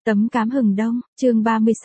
Tấm cám hừng đông, chương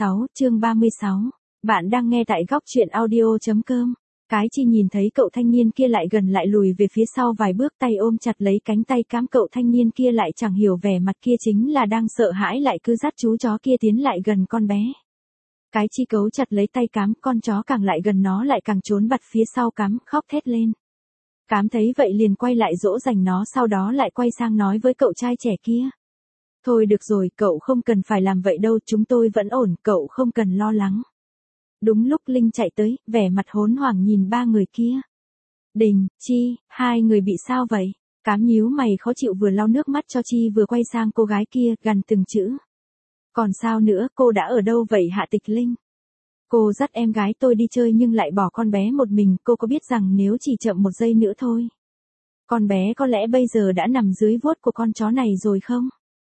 36. Bạn đang nghe tại góc truyện audio.com. Cái Chi nhìn thấy cậu thanh niên kia lại gần lại lùi về phía sau vài bước, tay ôm chặt lấy cánh tay cám cậu thanh niên kia, lại chẳng hiểu vẻ mặt kia chính là đang sợ hãi, lại cứ dắt chú chó kia tiến lại gần con bé. Cái Chi cấu chặt lấy tay cám, con chó càng lại gần nó lại càng trốn bặt phía sau cám, khóc thét lên. Cám thấy vậy liền quay lại dỗ dành nó, sau đó lại quay sang nói với cậu trai trẻ kia. Thôi được rồi, cậu không cần phải làm vậy đâu, chúng tôi vẫn ổn, cậu không cần lo lắng. Đúng lúc Linh chạy tới, vẻ mặt hốt hoảng nhìn ba người kia. Đình, Chi, hai người bị sao vậy? Cám nhíu mày khó chịu, vừa lau nước mắt cho Chi vừa quay sang cô gái kia, gằn từng chữ. Còn sao nữa, cô đã ở đâu vậy Hạ Tịch Linh? Cô dắt em gái tôi đi chơi nhưng lại bỏ con bé một mình, cô có biết rằng nếu chỉ chậm một giây nữa thôi, con bé có lẽ bây giờ đã nằm dưới vuốt của con chó này rồi không?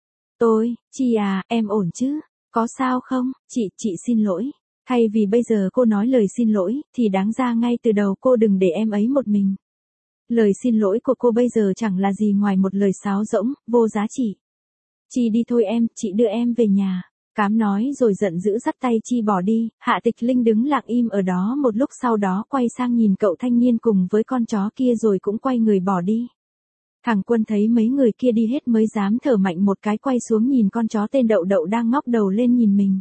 Chi à, em ổn chứ? Có sao không? Chị xin lỗi. Thay vì bây giờ cô nói lời xin lỗi, thì đáng ra ngay từ đầu cô đừng để em ấy một mình. Lời xin lỗi của cô bây giờ chẳng là gì ngoài một lời sáo rỗng, vô giá trị. Chi đi thôi em, chị đưa em về nhà. Cám nói rồi giận dữ dắt tay Chi bỏ đi. Hạ Tịch Linh đứng lặng im ở đó một lúc, sau đó quay sang nhìn cậu thanh niên cùng với con chó kia rồi cũng quay người bỏ đi. Thằng Quân thấy mấy người kia đi hết mới dám thở mạnh một cái, quay xuống nhìn con chó tên Đậu Đậu đang ngóc đầu lên nhìn mình.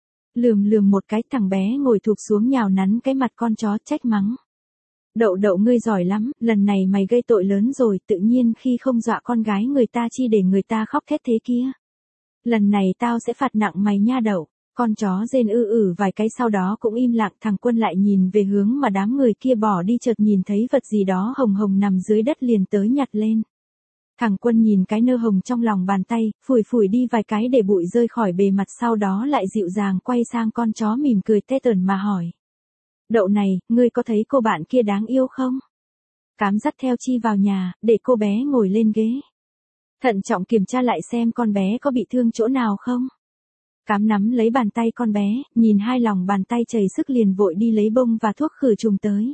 Lườm một cái, thằng bé ngồi thụp xuống nhào nắn cái mặt con chó, trách mắng. Đậu Đậu ngươi giỏi lắm, lần này mày gây tội lớn rồi, tự nhiên khi không dọa con gái người ta chi để người ta khóc thét thế kia. Lần này tao sẽ phạt nặng mày nha Đậu. Con chó rên vài cái sau đó cũng im lặng. Thằng Quân lại nhìn về hướng mà đám người kia bỏ đi, chợt nhìn thấy vật gì đó hồng hồng nằm dưới đất liền tới nhặt lên. Thằng Quân nhìn cái nơ hồng trong lòng bàn tay, phủi đi vài cái để bụi rơi khỏi bề mặt, sau đó lại dịu dàng quay sang con chó mỉm cười tê tởn mà hỏi. Đậu này, ngươi có thấy cô bạn kia đáng yêu không? Cám dắt theo Chi vào nhà, để cô bé ngồi lên ghế. Thận trọng kiểm tra lại xem con bé có bị thương chỗ nào không. Cám nắm lấy bàn tay con bé, nhìn hai lòng bàn tay chảy sức liền vội đi lấy bông và thuốc khử trùng tới.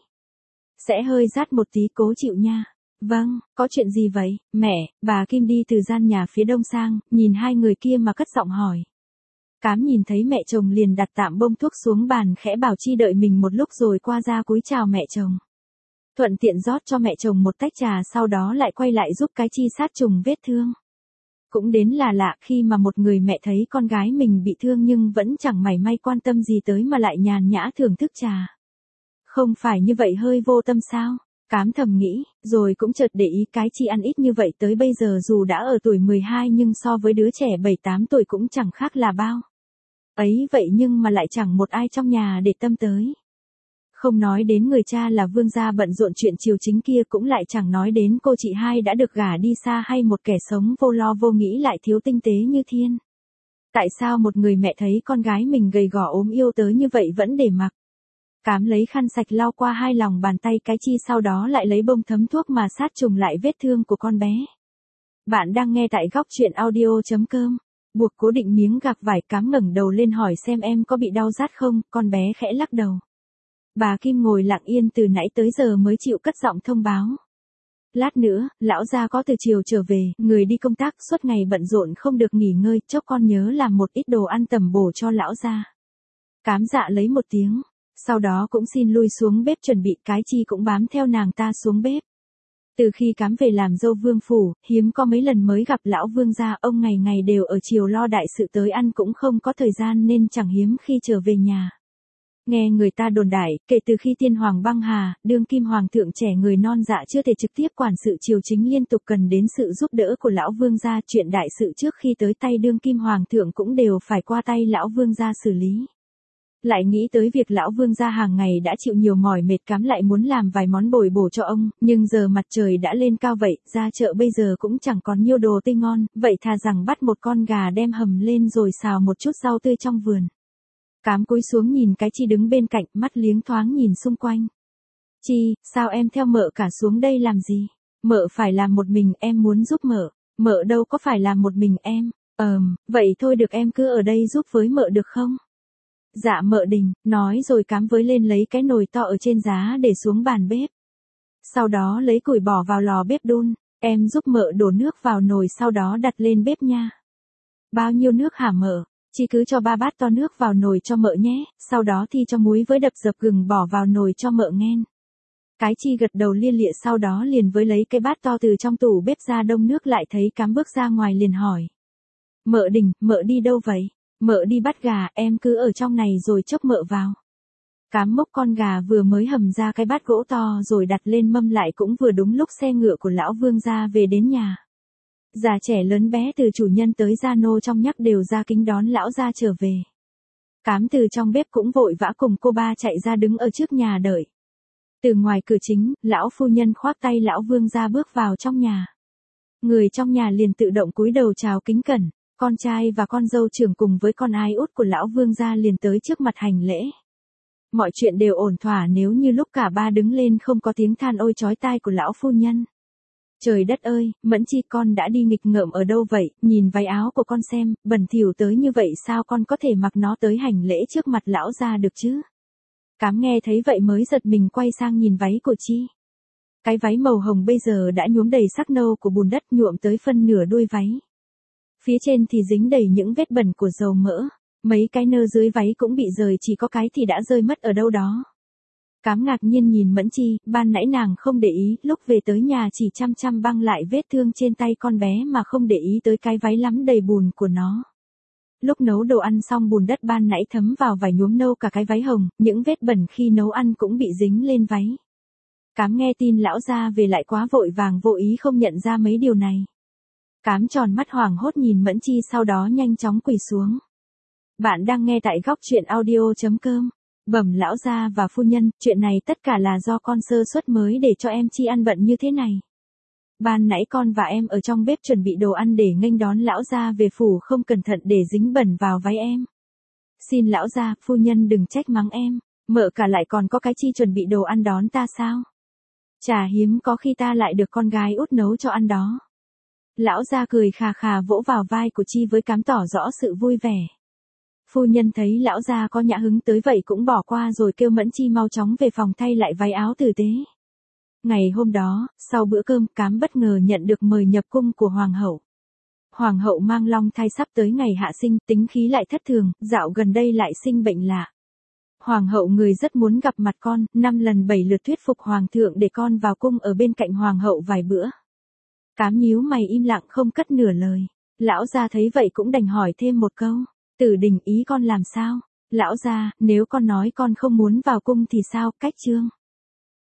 Sẽ hơi rát một tí, cố chịu nha. Vâng, có chuyện gì vậy, mẹ? Bà Kim đi từ gian nhà phía đông sang, nhìn hai người kia mà cất giọng hỏi. Cám nhìn thấy mẹ chồng liền đặt tạm bông thuốc xuống bàn, khẽ bảo Chi đợi mình một lúc rồi qua ra cúi chào mẹ chồng. Thuận tiện rót cho mẹ chồng một tách trà, sau đó lại quay lại giúp cái Chi sát trùng vết thương. Cũng đến là lạ khi mà một người mẹ thấy con gái mình bị thương nhưng vẫn chẳng mảy may quan tâm gì tới mà lại nhàn nhã thưởng thức trà. Không phải như vậy hơi vô tâm sao? Cám thầm nghĩ, rồi cũng chợt để ý cái Chi ăn ít như vậy tới bây giờ dù đã ở tuổi 12 nhưng so với đứa trẻ 7-8 tuổi cũng chẳng khác là bao. Ấy vậy nhưng mà lại chẳng một ai trong nhà để tâm tới. Không nói đến người cha là Vương gia bận rộn chuyện triều chính kia, cũng lại chẳng nói đến cô chị hai đã được gả đi xa hay một kẻ sống vô lo vô nghĩ lại thiếu tinh tế như Thiên. Tại sao một người mẹ thấy con gái mình gầy gò ốm yếu tới như vậy vẫn để mặc? Cám lấy khăn sạch lau qua hai lòng bàn tay cái Chi, sau đó lại lấy bông thấm thuốc mà sát trùng lại vết thương của con bé. Bạn đang nghe tại góc truyện audio.com. Buộc cố định miếng gạc vải, Cám ngẩng đầu lên hỏi xem em có bị đau rát không, con bé khẽ lắc đầu. Bà Kim ngồi lặng yên từ nãy tới giờ mới chịu cất giọng thông báo. Lát nữa, lão gia có từ chiều trở về, người đi công tác suốt ngày bận rộn không được nghỉ ngơi, chốc con nhớ làm một ít đồ ăn tầm bổ cho lão gia. Cám dạ lấy một tiếng. Sau đó cũng xin lui xuống bếp chuẩn bị, cái Chi cũng bám theo nàng ta xuống bếp. Từ khi Cám về làm dâu Vương phủ, hiếm có mấy lần mới gặp lão Vương gia, ông ngày ngày đều ở triều lo đại sự, tới ăn cũng không có thời gian nên chẳng hiếm khi trở về nhà. Nghe người ta đồn đại, kể từ khi tiên hoàng băng hà, đương kim hoàng thượng trẻ người non dạ chưa thể trực tiếp quản sự triều chính, liên tục cần đến sự giúp đỡ của lão Vương gia, chuyện đại sự trước khi tới tay đương kim hoàng thượng cũng đều phải qua tay lão Vương gia xử lý. Lại nghĩ tới việc lão Vương gia hàng ngày đã chịu nhiều mỏi mệt, Cám lại muốn làm vài món bồi bổ cho ông, nhưng giờ mặt trời đã lên cao vậy, ra chợ bây giờ cũng chẳng còn nhiều đồ tươi ngon, vậy thà rằng bắt một con gà đem hầm lên rồi xào một chút rau tươi trong vườn. Cám cúi xuống nhìn cái Chi đứng bên cạnh, mắt liếng thoáng nhìn xung quanh. Chi, sao em theo mợ cả xuống đây làm gì? Mợ phải làm một mình, em muốn giúp mợ. Mợ đâu có phải làm một mình em. Vậy thôi được, em cứ ở đây giúp với mợ được không? Dạ mợ Đình, nói rồi Cám với lên lấy cái nồi to ở trên giá để xuống bàn bếp. Sau đó lấy củi bỏ vào lò bếp đun, em giúp mợ đổ nước vào nồi sau đó đặt lên bếp nha. Bao nhiêu nước hả mợ? Chị cứ cho 3 bát to nước vào nồi cho mợ nhé, sau đó thì cho muối với đập dập gừng bỏ vào nồi cho mợ nghen. Cái Chi gật đầu lia lịa, sau đó liền với lấy cái bát to từ trong tủ bếp ra đông nước, lại thấy Cám bước ra ngoài liền hỏi. Mợ Đình, mợ đi đâu vậy? Mợ đi bắt gà, em cứ ở trong này rồi chốc mợ vào. Cám mốc con gà vừa mới hầm ra cái bát gỗ to rồi đặt lên mâm, lại cũng vừa đúng lúc xe ngựa của lão Vương gia về đến nhà. Già trẻ lớn bé từ chủ nhân tới gia nô trong nhắc đều ra kính đón lão gia trở về. Cám từ trong bếp cũng vội vã cùng cô ba chạy ra đứng ở trước nhà đợi. Từ ngoài cửa chính, lão phu nhân khoác tay lão Vương gia bước vào trong nhà. Người trong nhà liền tự động cúi đầu chào kính cẩn, con trai và con dâu trưởng cùng với con ai út của lão Vương gia liền tới trước mặt hành lễ. Mọi chuyện đều ổn thỏa nếu như lúc cả ba đứng lên không có tiếng than ôi chói tai của lão phu nhân. Trời đất ơi, Mẫn Chi con đã đi nghịch ngợm ở đâu vậy, nhìn váy áo của con xem, bẩn thỉu tới như vậy sao con có thể mặc nó tới hành lễ trước mặt lão gia được chứ? Cám nghe thấy vậy mới giật mình quay sang nhìn váy của Chi. Cái váy màu hồng bây giờ đã nhuốm đầy sắc nâu của bùn đất, nhuộm tới phân nửa đuôi váy. Phía trên thì dính đầy những vết bẩn của dầu mỡ, mấy cái nơ dưới váy cũng bị rời, chỉ có cái thì đã rơi mất ở đâu đó. Cám ngạc nhiên nhìn Mẫn Chi, ban nãy nàng không để ý, lúc về tới nhà chỉ chăm chăm băng lại vết thương trên tay con bé mà không để ý tới cái váy lắm đầy bùn của nó. Lúc nấu đồ ăn xong bùn đất ban nãy thấm vào vải nhuốm nâu cả cái váy hồng, những vết bẩn khi nấu ăn cũng bị dính lên váy. Cám nghe tin lão gia về lại quá vội vàng vô ý không nhận ra mấy điều này. Cám tròn mắt hoảng hốt nhìn Mẫn Chi, sau đó nhanh chóng quỳ xuống. Bạn đang nghe tại góc truyện audio.com. Bẩm lão gia và phu nhân, chuyện này tất cả là do con sơ suất mới để cho em Chi ăn bận như thế này. Ban nãy con và em ở trong bếp chuẩn bị đồ ăn để nghênh đón lão gia về phủ, không cẩn thận để dính bẩn vào váy em. Xin lão gia, phu nhân đừng trách mắng em, mợ cả lại còn có cái Chi chuẩn bị đồ ăn đón ta sao? Chả hiếm có khi ta lại được con gái út nấu cho ăn đó. Lão gia cười khà khà vỗ vào vai của Chi với Cám tỏ rõ sự vui vẻ. Phu nhân thấy lão gia có nhã hứng tới vậy cũng bỏ qua rồi kêu Mẫn Chi mau chóng về phòng thay lại váy áo tử tế. Ngày hôm đó, sau bữa cơm, Cám bất ngờ nhận được mời nhập cung của hoàng hậu. Hoàng hậu mang long thai sắp tới ngày hạ sinh, tính khí lại thất thường, dạo gần đây lại sinh bệnh lạ. Hoàng hậu người rất muốn gặp mặt con, 5 lần 7 lượt thuyết phục hoàng thượng để con vào cung ở bên cạnh hoàng hậu vài bữa. Cám nhíu mày im lặng không cất nửa lời. Lão gia thấy vậy cũng đành hỏi thêm một câu. Tử Đình, ý con làm sao? Lão gia, nếu con nói con không muốn vào cung thì sao, cách chương?